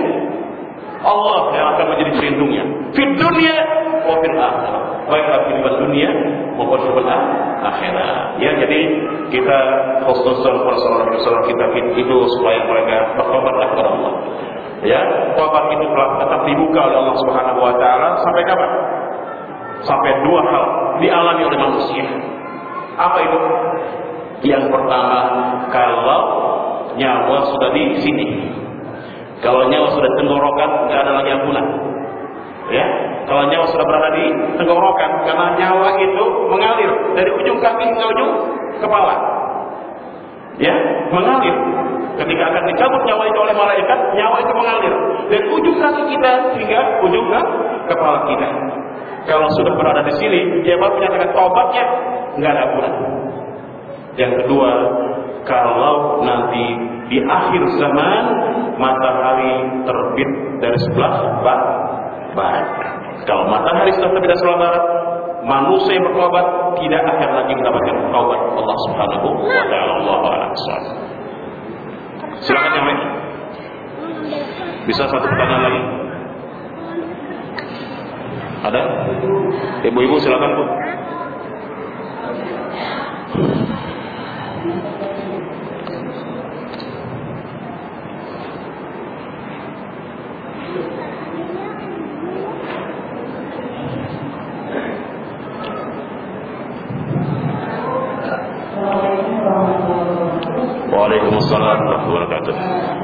Allah yang akan menjadi pelindungnya di dunia wa fil akhirah, baik di dunia maupun di akhirat. Ya, jadi kita khususkan para saudara-saudara kita itu supaya mereka bertobatlah kepada Allah. Ya, tobat itu tetap dibuka oleh Allah Subhanahu wa taala sampai kapan? Sampai dua hal dialami oleh manusia. Apa itu? Yang pertama, kalau nyawa sudah di sini. Kalau nyawa sudah tenggorokan, tidak ada lagi ampunan. Ya, kalau nyawa sudah berada di tenggorokan, karena nyawa itu mengalir dari ujung kaki ke ujung kepala. Ya, mengalir. Ketika akan dicabut nyawa itu oleh malaikat, nyawa itu mengalir dari ujung kaki kita hingga ujung ke kepala kita. Kalau sudah berada di sini, dia baru menyatakan tobatnya, nggak ada ampunan. Yang kedua, kalau nanti di akhir zaman matahari terbit dari sebelah barat. Kalau matahari sudah terbit dari sebelah barat, manusia yang bertobat tidak akan lagi mendapatkan taubat Allah Subhanahu wa taala. Allahu a'lam. Silakan yang lain. Bisa satu pertanyaan lagi? Ada? Ibu-ibu silakan, Bu. Waalaikumsalam warahmatullahi wabarakatuh.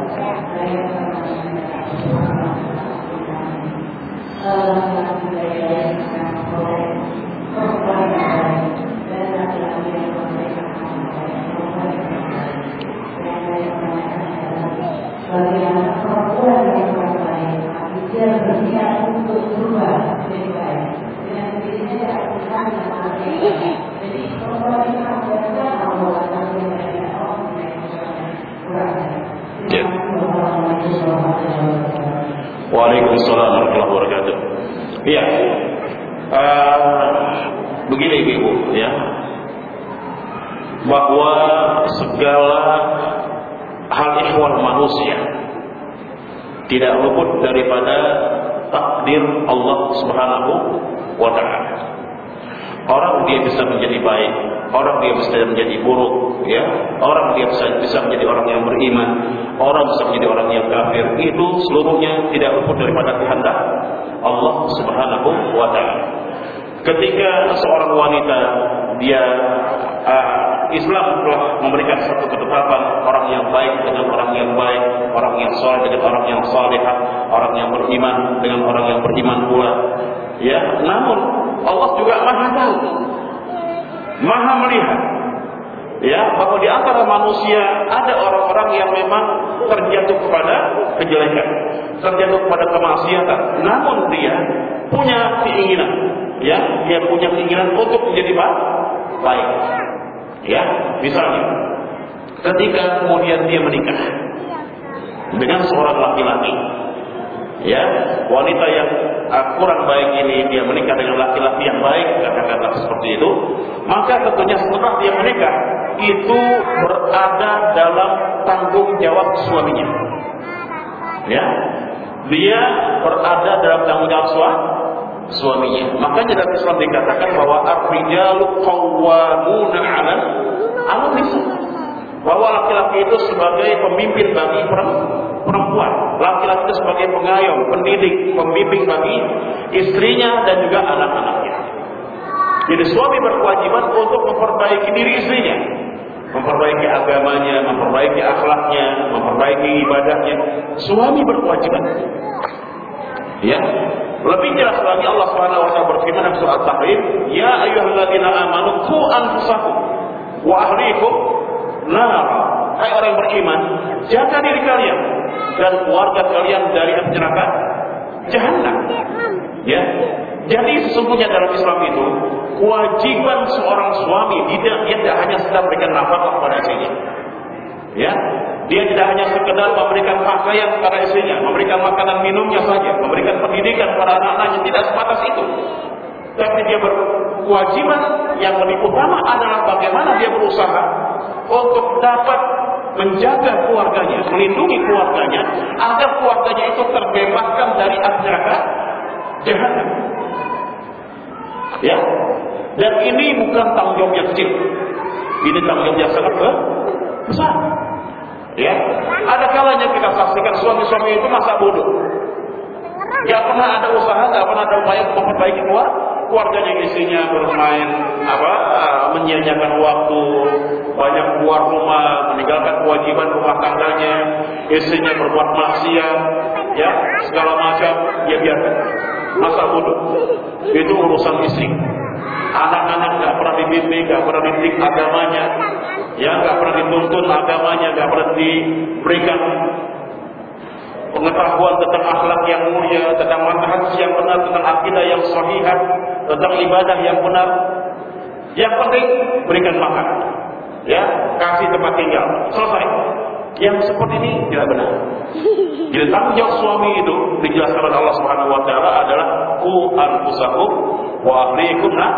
Waalaikumsalam warahmatullahi wabarakatuh. Iya, uh, begini ibu, ya, bahwa segala hal ihwal manusia tidak luput daripada takdir Allah Subhanahu wa taala. Orang dia bisa menjadi baik, orang dia bisa menjadi buruk, ya. Orang dia bisa, bisa menjadi orang yang beriman, orang bisa menjadi orang yang kafir. Itu seluruhnya tidak luput daripada kehendak Allah Subhanahu wa taala. Ketika seorang wanita dia uh, Islam telah memberikan satu ketetapan orang yang baik dengan orang yang baik, orang yang saleh dengan orang yang salihah, orang yang beriman dengan orang yang beriman pula. Ya, namun Allah juga Maha tahu, Maha melihat. Ya, bahwa di antara manusia ada orang-orang yang memang terjatuh kepada kejelekan, terjatuh kepada kemaksiatan. Namun dia punya keinginan, ya, dia punya keinginan untuk menjadi baik. Ya, misalnya ketika kemudian dia menikah dengan seorang laki-laki, ya, wanita yang uh, kurang baik ini dia menikah dengan laki-laki yang baik, katakanlah seperti itu, maka tentunya setelah dia menikah itu berada dalam tanggung jawab suaminya. Ya, dia berada dalam tanggung jawab suaminya. Makanya dalam Islam dikatakan bahwa ar-rijalu qawwamuna 'ala an-nisa. Bahwa laki-laki itu sebagai pemimpin bagi perempuan, laki-laki itu sebagai pengayom, pendidik, pembimbing bagi istrinya dan juga anak-anaknya. Jadi suami berkewajiban untuk memperbaiki diri istrinya, memperbaiki agamanya, memperbaiki akhlaknya, memperbaiki ibadahnya. Suami berkewajiban. Ya, lebih jelas lagi Allah Subhanahu wa taala berfirman dalam surah At-Tahrim, "Ya ayyuhalladzina amanu qu anfusakum wa ahlikum nar." Hai orang beriman, jaga diri kalian dan keluarga kalian dari api neraka jahanam. Ya. Jadi sesungguhnya dalam Islam itu kewajiban seorang suami tidak dia tidak hanya sedang memberikan nafkah kepada istrinya. Ya. Dia tidak hanya sekedar memberikan pakaian kepada istrinya, memberikan makanan minumnya saja, memberikan pendidikan kepada anak-anaknya, tidak sebatas itu. Tapi dia berkewajiban yang lebih utama adalah bagaimana dia berusaha untuk dapat menjaga keluarganya, melindungi keluarganya, agar keluarganya itu terbebaskan dari api neraka jahanam. Ya, dan ini bukan tanggung jawab yang kecil, ini tanggung jawab yang sangat besar. Ya, ada kalanya kita saksikan suami-suami itu masa bodoh, nggak pernah ada usaha, nggak pernah ada upaya untuk memperbaiki keluarga. Keluarganya, isinya bermain apa, menyia-nyiakan waktu, banyak keluar rumah, meninggalkan kewajiban rumah tangganya, istrinya berbuat maksiat, ya segala macam, ya biarkan. Masa bodoh, itu urusan istri. Anak-anak nggak pernah dibimbing, nggak pernah dididik agamanya, ya nggak pernah dituntun agamanya, nggak pernah diberikan pengetahuan tentang akhlak yang mulia, tentang manhaj yang benar, tentang akidah yang sahihah, tentang ibadah yang benar. Yang penting berikan makan, ya, kasih tempat tinggal, selesai. Yang seperti ini tidak benar. Jadi tanggung jawab suami itu dijelaskan oleh Allah Subhanahu wa taala adalah qu anfusakum wa ahlikum nar,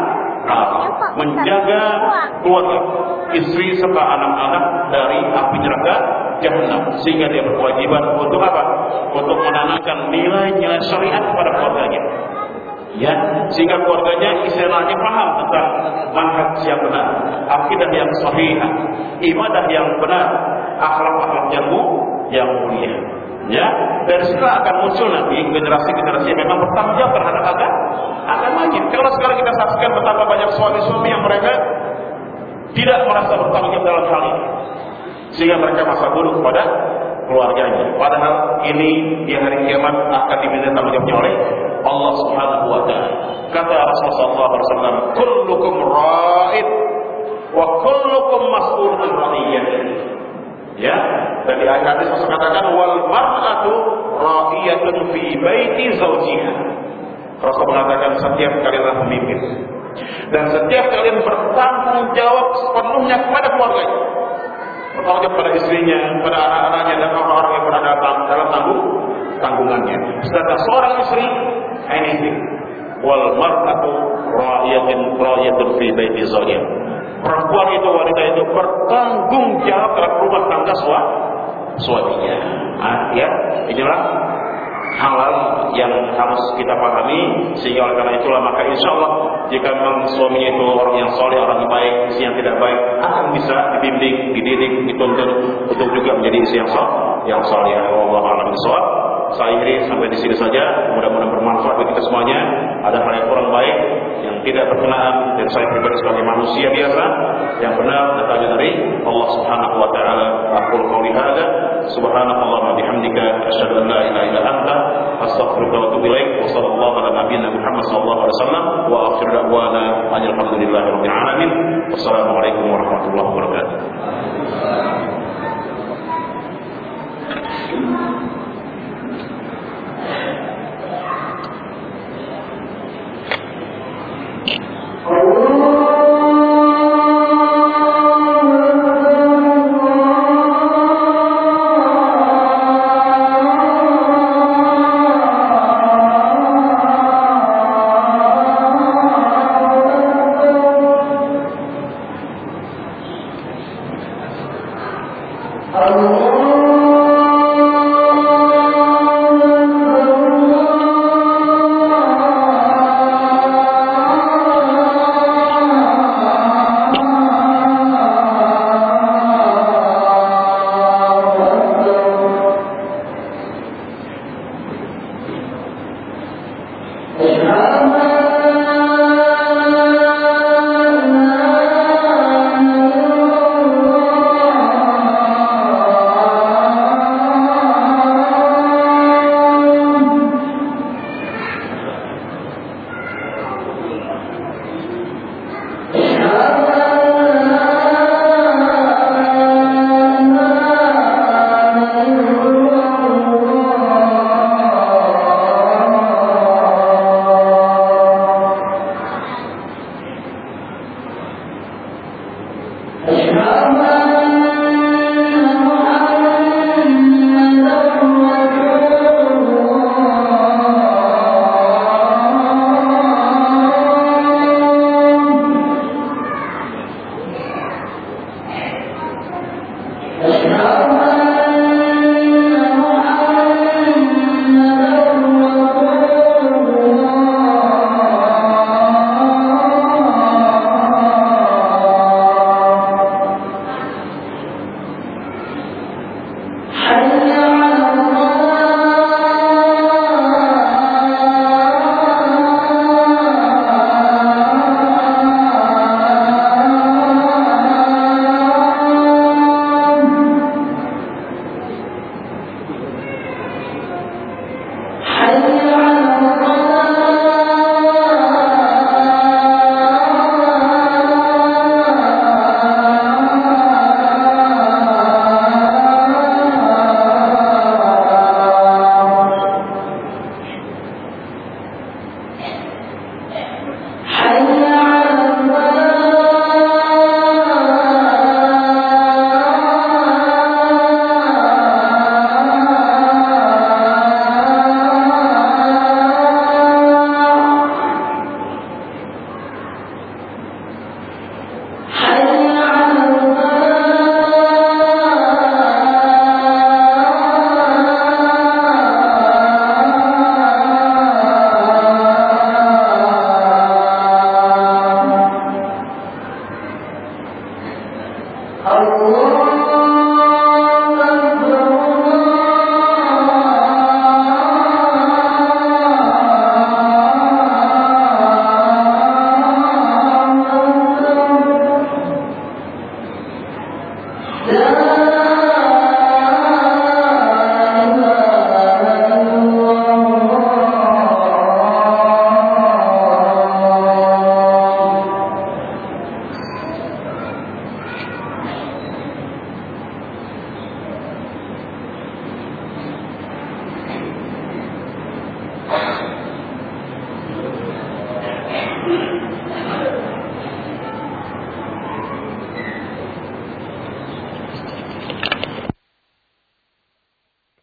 menjaga keluarga, istri serta anak-anak dari api neraka jahanam, sehingga dia berkewajiban untuk apa? Untuk menanamkan nilai-nilai syariat kepada keluarganya. Ya, sehingga keluarganya istilahnya paham tentang manhaj yang benar, akidah yang sahih, ibadah yang benar, akhlak-akhlak yang yang mulia. Ya, dari situ akan muncul nanti generasi-generasi yang memang bertanggung jawab terhadap agama, agamanya. Kalau sekarang kita saksikan betapa banyak suami-suami yang mereka tidak merasa bertanggung jawab dalam hal ini, sehingga mereka masa bodoh kepada keluarganya. Padahal ini di hari kiamat akan diminta tanggung jawabnya oleh Allah Subhanahu wa taala. Kata Rasulullah sallallahu alaihi wasallam, "Kullukum ra'id wa kullukum mas'ulun 'an ra'iyyatihi." Ya, dan di ayat hadis Rasul katakan wal mar'atu ra'iyatun fi baiti zawjiha. Rasul mengatakan setiap kalian adalah pemimpin dan setiap kalian bertanggung jawab sepenuhnya kepada keluarganya, bertanggung jawab pada istrinya, pada anak-anaknya dan orang-orang yang berada dalam tanggung tanggungannya. Sedangkan seorang istri anything wal mar'atu ra'iyatun ra'iyatun fi baiti zawjiha. Perempuan itu, wanita itu bertanggung jawab terhadap rumah tangga suaminya. Nah, ya, inilah halal yang harus kita pahami. Sehingga oleh karena itulah maka insya Allah jika memang suaminya itu orang yang soleh, orang yang baik, istri yang tidak baik, akan bisa dibimbing, dididik, dituntun untuk juga menjadi istri yang soleh, yang soleh. Wallahu a'lam bishawab. Saya akhiri sampai di sini saja. Mudah-mudahan bermanfaat bagi kita semuanya. Ada hal yang kurang baik yang tidak berkenaan dan saya pribadi sebagai manusia biasa yang benar datangnya dari Allah Subhanahu wa taala. Aqulu qouli hadza Subhanakallahumma bihamdika asyhadu an la ilaha illa anta astaghfiruka wa atubu ilaik. Wa sallallahu ala nabiyyina Muhammad sallallahu alaihi wasallam wa akhiru da'wana alhamdulillahi rabbil alamin. Wassalamualaikum warahmatullahi wabarakatuh. Thank you.